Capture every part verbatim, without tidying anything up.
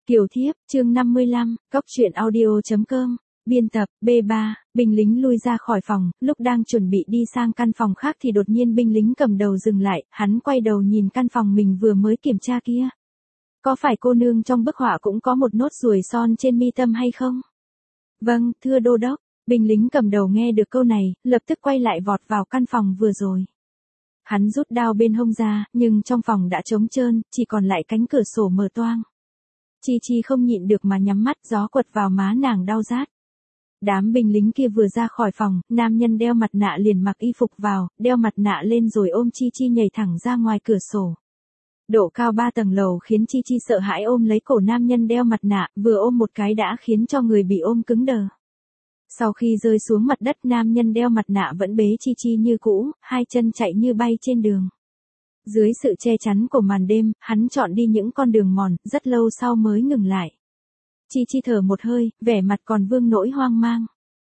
Kiều Thiếp, chương năm mươi lăm, cốc truyện audio.com, biên tập, B ba, binh lính lui ra khỏi phòng, lúc đang chuẩn bị đi sang căn phòng khác thì đột nhiên binh lính cầm đầu dừng lại, hắn quay đầu nhìn căn phòng mình vừa mới kiểm tra kia. Có phải cô nương trong bức họa cũng có một nốt ruồi son trên mi tâm hay không? Vâng, thưa đô đốc, binh lính cầm đầu nghe được câu này, lập tức quay lại vọt vào căn phòng vừa rồi. Hắn rút đao bên hông ra, nhưng trong phòng đã trống trơn, chỉ còn lại cánh cửa sổ mở toang. Chi Chi không nhịn được mà nhắm mắt, gió quật vào má nàng đau rát. Đám binh lính kia vừa ra khỏi phòng, nam nhân đeo mặt nạ liền mặc y phục vào, đeo mặt nạ lên rồi ôm Chi Chi nhảy thẳng ra ngoài cửa sổ. Độ cao ba tầng lầu khiến Chi Chi sợ hãi ôm lấy cổ nam nhân đeo mặt nạ, vừa ôm một cái đã khiến cho người bị ôm cứng đờ. Sau khi rơi xuống mặt đất, nam nhân đeo mặt nạ vẫn bế Chi Chi như cũ, hai chân chạy như bay trên đường. Dưới sự che chắn của màn đêm, hắn chọn đi những con đường mòn, rất lâu sau mới ngừng lại. Chi Chi thở một hơi, vẻ mặt còn vương nỗi hoang mang.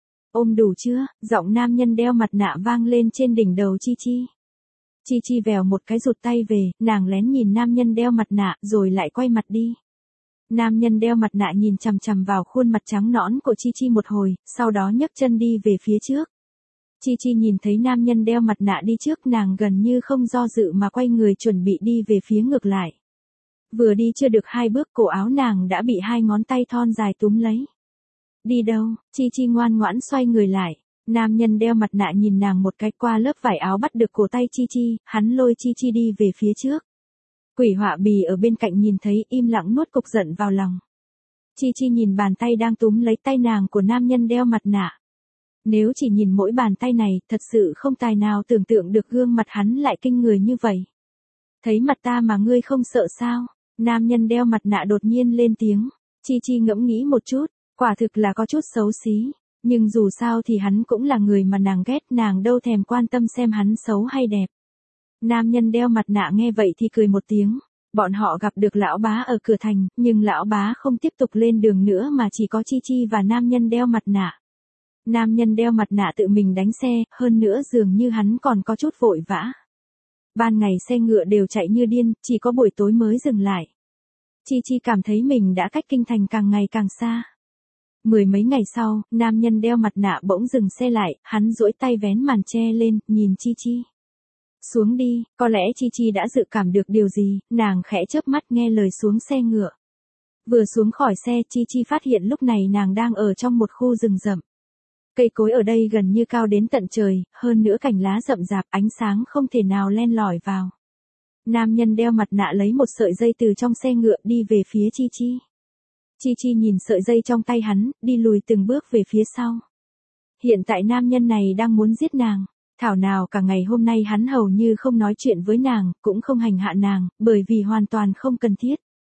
Ôm đủ chưa? Giọng nam nhân đeo mặt nạ vang lên trên đỉnh đầu Chi Chi. Chi Chi vèo một cái rụt tay về, nàng lén nhìn nam nhân đeo mặt nạ, rồi lại quay mặt đi. Nam nhân đeo mặt nạ nhìn chằm chằm vào khuôn mặt trắng nõn của Chi Chi một hồi, sau đó nhấc chân đi về phía trước. Chi Chi nhìn thấy nam nhân đeo mặt nạ đi trước, nàng gần như không do dự mà quay người chuẩn bị đi về phía ngược lại. Vừa đi chưa được hai bước, cổ áo nàng đã bị hai ngón tay thon dài túm lấy. Đi đâu? Chi Chi ngoan ngoãn xoay người lại. Nam nhân đeo mặt nạ nhìn nàng một cái, qua lớp vải áo bắt được cổ tay Chi Chi, hắn lôi Chi Chi đi về phía trước. Quỷ họa bì ở bên cạnh nhìn thấy, im lặng nuốt cục giận vào lòng. Chi Chi nhìn bàn tay đang túm lấy tay nàng của nam nhân đeo mặt nạ. Nếu chỉ nhìn mỗi bàn tay này, thật sự không tài nào tưởng tượng được gương mặt hắn lại kinh người như vậy. Thấy mặt ta mà ngươi không sợ sao? Nam nhân đeo mặt nạ đột nhiên lên tiếng. Chi Chi ngẫm nghĩ một chút, quả thực là có chút xấu xí. Nhưng dù sao thì hắn cũng là người mà nàng ghét, nàng đâu thèm quan tâm xem hắn xấu hay đẹp. Nam nhân đeo mặt nạ nghe vậy thì cười một tiếng. Bọn họ gặp được lão bá ở cửa thành, nhưng lão bá không tiếp tục lên đường nữa mà chỉ có Chi Chi và nam nhân đeo mặt nạ. Nam nhân đeo mặt nạ tự mình đánh xe, hơn nữa dường như hắn còn có chút vội vã. Ban ngày xe ngựa đều chạy như điên, chỉ có buổi tối mới dừng lại. Chi Chi cảm thấy mình đã cách kinh thành càng ngày càng xa. Mười mấy ngày sau, nam nhân đeo mặt nạ bỗng dừng xe lại, hắn duỗi tay vén màn che lên, nhìn Chi Chi. Xuống đi, có lẽ Chi Chi đã dự cảm được điều gì, nàng khẽ chớp mắt nghe lời xuống xe ngựa. Vừa xuống khỏi xe, Chi Chi phát hiện lúc này nàng đang ở trong một khu rừng rậm. Cây cối ở đây gần như cao đến tận trời, hơn nữa cành lá rậm rạp, ánh sáng không thể nào len lỏi vào. Nam nhân đeo mặt nạ lấy một sợi dây từ trong xe ngựa đi về phía Chi Chi. Chi Chi nhìn sợi dây trong tay hắn, đi lùi từng bước về phía sau. Hiện tại nam nhân này đang muốn giết nàng. Thảo nào cả ngày hôm nay hắn hầu như không nói chuyện với nàng, cũng không hành hạ nàng, bởi vì hoàn toàn không cần thiết.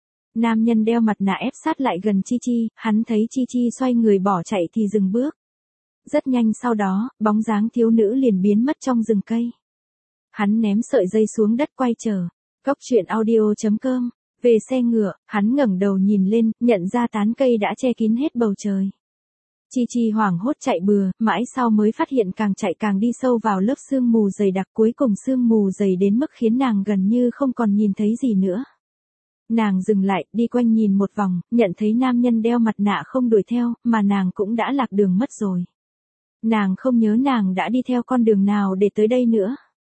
Nam nhân đeo mặt nạ ép sát lại gần Chi Chi, hắn thấy Chi Chi xoay người bỏ chạy thì dừng bước. Rất nhanh sau đó, bóng dáng thiếu nữ liền biến mất trong rừng cây. Hắn ném sợi dây xuống đất quay chờ. Cốc truyện audio.com, về xe ngựa, hắn ngẩng đầu nhìn lên, nhận ra tán cây đã che kín hết bầu trời. Chi Chi hoảng hốt chạy bừa, mãi sau mới phát hiện càng chạy càng đi sâu vào lớp sương mù dày đặc, cuối cùng sương mù dày đến mức khiến nàng gần như không còn nhìn thấy gì nữa. Nàng dừng lại, đi quanh nhìn một vòng, nhận thấy nam nhân đeo mặt nạ không đuổi theo, mà nàng cũng đã lạc đường mất rồi. Nàng không nhớ nàng đã đi theo con đường nào để tới đây nữa.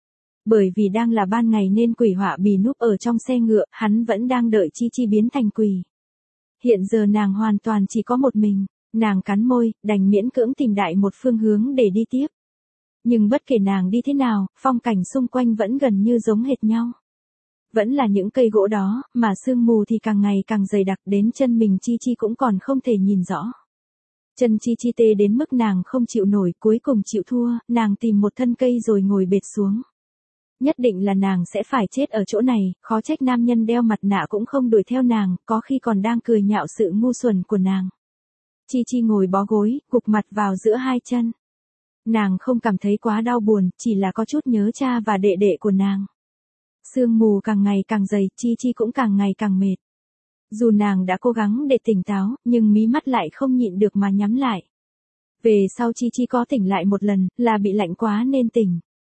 Bởi vì đang là ban ngày nên quỷ họa bì núp ở trong xe ngựa, hắn vẫn đang đợi Chi Chi biến thành quỷ. Hiện giờ nàng hoàn toàn chỉ có một mình, nàng cắn môi, đành miễn cưỡng tìm đại một phương hướng để đi tiếp. Nhưng bất kể nàng đi thế nào, phong cảnh xung quanh vẫn gần như giống hệt nhau. Vẫn là những cây gỗ đó, mà sương mù thì càng ngày càng dày đặc, đến chân mình Chi Chi cũng còn không thể nhìn rõ. Chân Chi Chi tê đến mức nàng không chịu nổi, cuối cùng chịu thua, nàng tìm một thân cây rồi ngồi bệt xuống. Nhất định là nàng sẽ phải chết ở chỗ này, khó trách nam nhân đeo mặt nạ cũng không đuổi theo nàng, có khi còn đang cười nhạo sự ngu xuẩn của nàng. Chi Chi ngồi bó gối, gục mặt vào giữa hai chân. Nàng không cảm thấy quá đau buồn, chỉ là có chút nhớ cha và đệ đệ của nàng. Sương mù càng ngày càng dày, Chi Chi cũng càng ngày càng mệt. Dù nàng đã cố gắng để tỉnh táo, nhưng mí mắt lại không nhịn được mà nhắm lại. Về sau Chi Chi có tỉnh lại một lần, là bị lạnh quá nên tỉnh.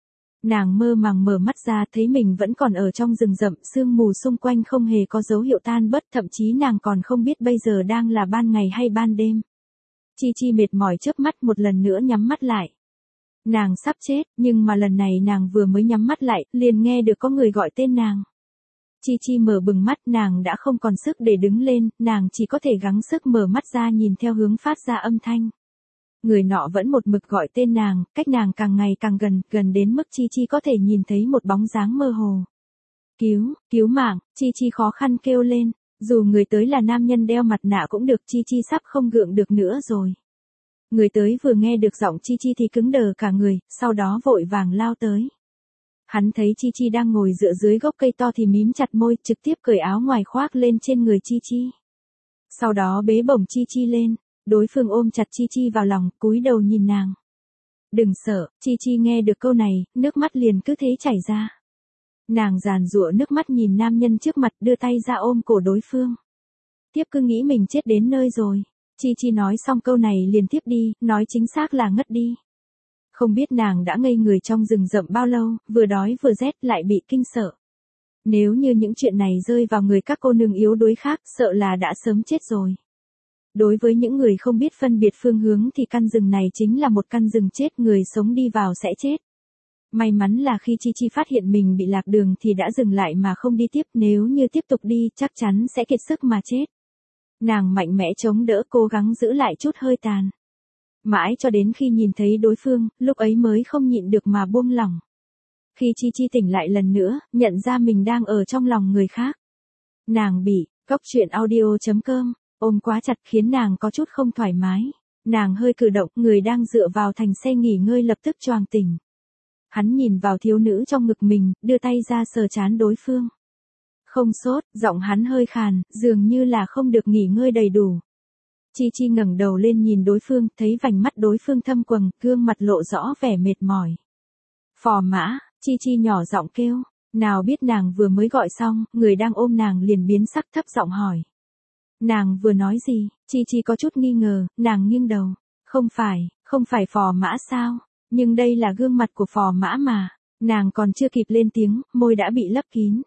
Nàng mơ màng mở mắt ra thấy mình vẫn còn ở trong rừng rậm, sương mù xung quanh không hề có dấu hiệu tan bớt, thậm chí nàng còn không biết bây giờ đang là ban ngày hay ban đêm. Chi Chi mệt mỏi chớp mắt một lần nữa nhắm mắt lại. Nàng sắp chết, nhưng mà lần này nàng vừa mới nhắm mắt lại, liền nghe được có người gọi tên nàng. Chi Chi mở bừng mắt, nàng đã không còn sức để đứng lên, nàng chỉ có thể gắng sức mở mắt ra nhìn theo hướng phát ra âm thanh. Người nọ vẫn một mực gọi tên nàng, cách nàng càng ngày càng gần, gần đến mức Chi Chi có thể nhìn thấy một bóng dáng mơ hồ. Cứu, cứu mạng, Chi Chi khó khăn kêu lên, dù người tới là nam nhân đeo mặt nạ cũng được, Chi Chi sắp không gượng được nữa rồi. Người tới vừa nghe được giọng Chi Chi thì cứng đờ cả người, sau đó vội vàng lao tới. Hắn thấy Chi Chi đang ngồi dựa dưới gốc cây to thì mím chặt môi, trực tiếp cởi áo ngoài khoác lên trên người Chi Chi. Sau đó bế bổng Chi Chi lên, đối phương ôm chặt Chi Chi vào lòng, cúi đầu nhìn nàng. Đừng sợ, Chi Chi nghe được câu này, nước mắt liền cứ thế chảy ra. Nàng giàn giụa nước mắt nhìn nam nhân trước mặt, đưa tay ra ôm cổ đối phương. Tiếp cứ nghĩ mình chết đến nơi rồi. Chi Chi nói xong câu này liền tiếp đi, nói chính xác là ngất đi. Không biết nàng đã ngây người trong rừng rậm bao lâu, vừa đói vừa rét lại bị kinh sợ. Nếu như những chuyện này rơi vào người các cô nương yếu đuối khác, sợ là đã sớm chết rồi. Đối với những người không biết phân biệt phương hướng thì căn rừng này chính là một căn rừng chết, người sống đi vào sẽ chết. May mắn là khi Chi Chi phát hiện mình bị lạc đường thì đã dừng lại mà không đi tiếp, nếu như tiếp tục đi chắc chắn sẽ kiệt sức mà chết. Nàng mạnh mẽ chống đỡ, cố gắng giữ lại chút hơi tàn. Mãi cho đến khi nhìn thấy đối phương, lúc ấy mới không nhịn được mà buông lỏng. Khi Chi Chi tỉnh lại lần nữa, nhận ra mình đang ở trong lòng người khác. Nàng bị, cóc truyện audio chấm com, ôm quá chặt khiến nàng có chút không thoải mái. Nàng hơi cử động, người đang dựa vào thành xe nghỉ ngơi lập tức choàng tỉnh. Hắn nhìn vào thiếu nữ trong ngực mình, đưa tay ra sờ trán đối phương. Không sốt, giọng hắn hơi khàn, dường như là không được nghỉ ngơi đầy đủ. Chi Chi ngẩng đầu lên nhìn đối phương, thấy vành mắt đối phương thâm quầng, gương mặt lộ rõ vẻ mệt mỏi. Phò mã, Chi Chi nhỏ giọng kêu, nào biết nàng vừa mới gọi xong, người đang ôm nàng liền biến sắc, thấp giọng hỏi. Nàng vừa nói gì? Chi Chi có chút nghi ngờ, nàng nghiêng đầu. Không phải, không phải phò mã sao? Nhưng đây là gương mặt của phò mã mà. Nàng còn chưa kịp lên tiếng, môi đã bị lấp kín.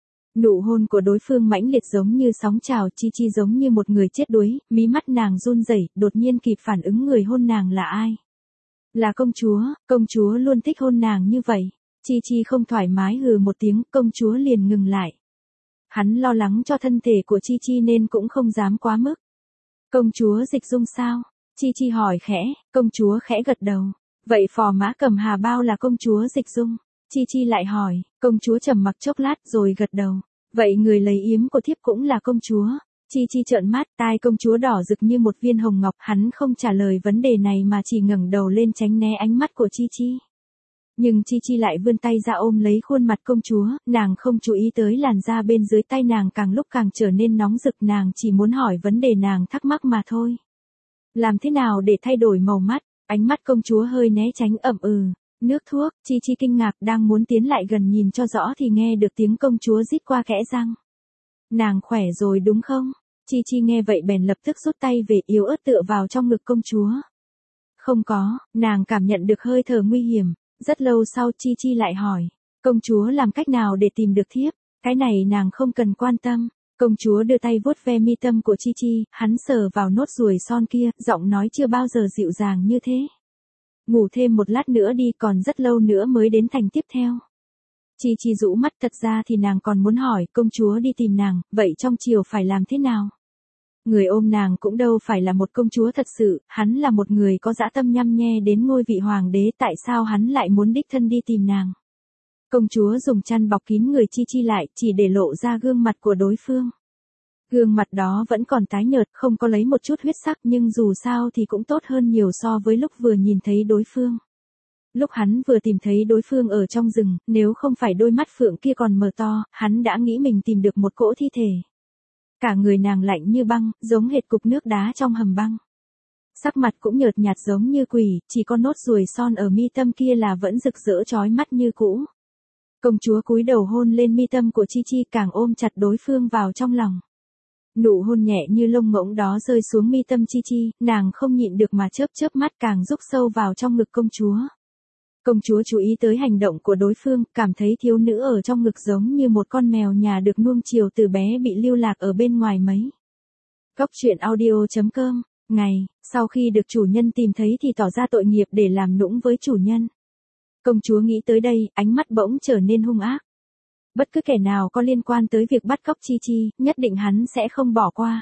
Nụ hôn của đối phương mãnh liệt giống như sóng trào, Chi Chi giống như một người chết đuối, mí mắt nàng run rẩy, đột nhiên kịp phản ứng người hôn nàng là ai. Là công chúa, công chúa luôn thích hôn nàng như vậy. Chi Chi không thoải mái hừ một tiếng, công chúa liền ngừng lại. Hắn lo lắng cho thân thể của Chi Chi nên cũng không dám quá mức. Công chúa Dịch Dung sao? Chi Chi hỏi khẽ, công chúa khẽ gật đầu. Vậy phò mã Cầm Hà Bao là công chúa Dịch Dung? Chi Chi lại hỏi, công chúa trầm mặc chốc lát rồi gật đầu. Vậy người lấy yếm của thiếp cũng là công chúa. Chi Chi trợn mắt, tai công chúa đỏ rực như một viên hồng ngọc, hắn không trả lời vấn đề này mà chỉ ngẩng đầu lên tránh né ánh mắt của Chi Chi. Nhưng Chi Chi lại vươn tay ra ôm lấy khuôn mặt công chúa, nàng không chú ý tới làn da bên dưới tay nàng càng lúc càng trở nên nóng rực, nàng chỉ muốn hỏi vấn đề nàng thắc mắc mà thôi. Làm thế nào để thay đổi màu mắt? Ánh mắt công chúa hơi né tránh, ậm ừ. Nước thuốc, Chi Chi kinh ngạc đang muốn tiến lại gần nhìn cho rõ thì nghe được tiếng công chúa rít qua kẽ răng. Nàng khỏe rồi đúng không? Chi Chi nghe vậy bèn lập tức rút tay về, yếu ớt tựa vào trong ngực công chúa. Không có, nàng cảm nhận được hơi thở nguy hiểm. Rất lâu sau Chi Chi lại hỏi, công chúa làm cách nào để tìm được thiếp? Cái này nàng không cần quan tâm. Công chúa đưa tay vuốt ve mi tâm của Chi Chi, hắn sờ vào nốt ruồi son kia, giọng nói chưa bao giờ dịu dàng như thế. Ngủ thêm một lát nữa đi, còn rất lâu nữa mới đến thành tiếp theo. Chi Chi rũ mắt, thật ra thì nàng còn muốn hỏi, công chúa đi tìm nàng, vậy trong chiều phải làm thế nào? Người ôm nàng cũng đâu phải là một công chúa thật sự, hắn là một người có dã tâm nhăm nhe đến ngôi vị hoàng đế, tại sao hắn lại muốn đích thân đi tìm nàng? Công chúa dùng chăn bọc kín người Chi Chi lại, chỉ để lộ ra gương mặt của đối phương. Gương mặt đó vẫn còn tái nhợt, không có lấy một chút huyết sắc, nhưng dù sao thì cũng tốt hơn nhiều so với lúc vừa nhìn thấy đối phương. Lúc hắn vừa tìm thấy đối phương ở trong rừng, nếu không phải đôi mắt phượng kia còn mở to, hắn đã nghĩ mình tìm được một cỗ thi thể. Cả người nàng lạnh như băng, giống hệt cục nước đá trong hầm băng. Sắc mặt cũng nhợt nhạt giống như quỷ, chỉ có nốt ruồi son ở mi tâm kia là vẫn rực rỡ chói mắt như cũ. Công chúa cúi đầu hôn lên mi tâm của Chi Chi, càng ôm chặt đối phương vào trong lòng. Nụ hôn nhẹ như lông ngỗng đó rơi xuống mi tâm Chi Chi, nàng không nhịn được mà chớp chớp mắt, càng rúc sâu vào trong ngực công chúa. Công chúa chú ý tới hành động của đối phương, cảm thấy thiếu nữ ở trong ngực giống như một con mèo nhà được nuông chiều từ bé bị lưu lạc ở bên ngoài mấy. Góc truyện audio chấm com. Ngày, sau khi được chủ nhân tìm thấy thì tỏ ra tội nghiệp để làm nũng với chủ nhân. Công chúa nghĩ tới đây, ánh mắt bỗng trở nên hung ác. Bất cứ kẻ nào có liên quan tới việc bắt cóc Chi Chi, nhất định hắn sẽ không bỏ qua.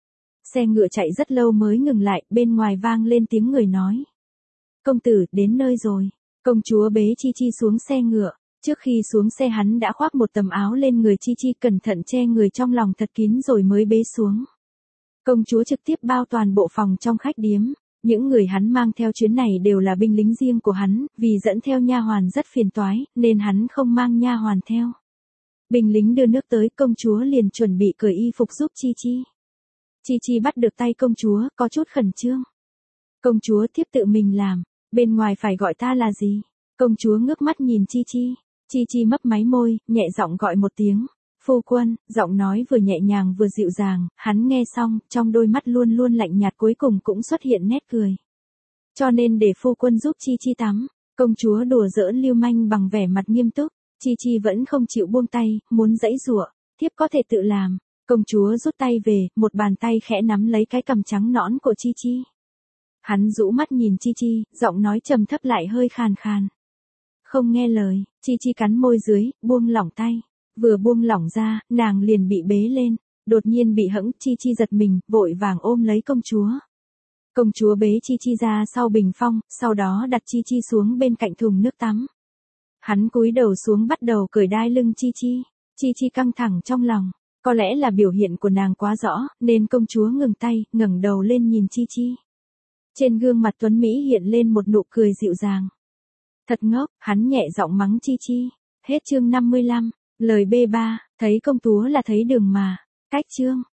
Xe ngựa chạy rất lâu mới ngừng lại, bên ngoài vang lên tiếng người nói. Công tử, đến nơi rồi. Công chúa bế Chi Chi xuống xe ngựa. Trước khi xuống xe hắn đã khoác một tấm áo lên người Chi Chi, cẩn thận che người trong lòng thật kín rồi mới bế xuống. Công chúa trực tiếp bao toàn bộ phòng trong khách điếm. Những người hắn mang theo chuyến này đều là binh lính riêng của hắn, vì dẫn theo nha hoàn rất phiền toái, nên hắn không mang nha hoàn theo. Binh lính đưa nước tới, công chúa liền chuẩn bị cởi y phục giúp Chi Chi. Chi Chi bắt được tay công chúa, có chút khẩn trương. Công chúa tiếp tự mình làm, bên ngoài phải gọi ta là gì? Công chúa ngước mắt nhìn Chi Chi. Chi Chi mấp máy môi, nhẹ giọng gọi một tiếng. Phu quân, giọng nói vừa nhẹ nhàng vừa dịu dàng, hắn nghe xong, trong đôi mắt luôn luôn lạnh nhạt cuối cùng cũng xuất hiện nét cười. Cho nên để phu quân giúp Chi Chi tắm. Công chúa đùa giỡn lưu manh bằng vẻ mặt nghiêm túc. Chi Chi vẫn không chịu buông tay, muốn giãy giụa. Thiếp có thể tự làm. Công chúa rút tay về, một bàn tay khẽ nắm lấy cái cằm trắng nõn của Chi Chi. Hắn rũ mắt nhìn Chi Chi, giọng nói trầm thấp lại hơi khàn khàn. Không nghe lời, Chi Chi cắn môi dưới, buông lỏng tay. Vừa buông lỏng ra, nàng liền bị bế lên. Đột nhiên bị hẫng, Chi Chi giật mình, vội vàng ôm lấy công chúa. Công chúa bế Chi Chi ra sau bình phong, sau đó đặt Chi Chi xuống bên cạnh thùng nước tắm. Hắn cúi đầu xuống bắt đầu cởi đai lưng Chi Chi. Chi Chi căng thẳng trong lòng. Có lẽ là biểu hiện của nàng quá rõ, nên công chúa ngừng tay, ngẩng đầu lên nhìn Chi Chi. Trên gương mặt tuấn Mỹ hiện lên một nụ cười dịu dàng. Thật ngốc, hắn nhẹ giọng mắng Chi Chi. Hết chương năm mươi lăm, lời B ba, thấy công chúa là thấy đường mà. Cách chương.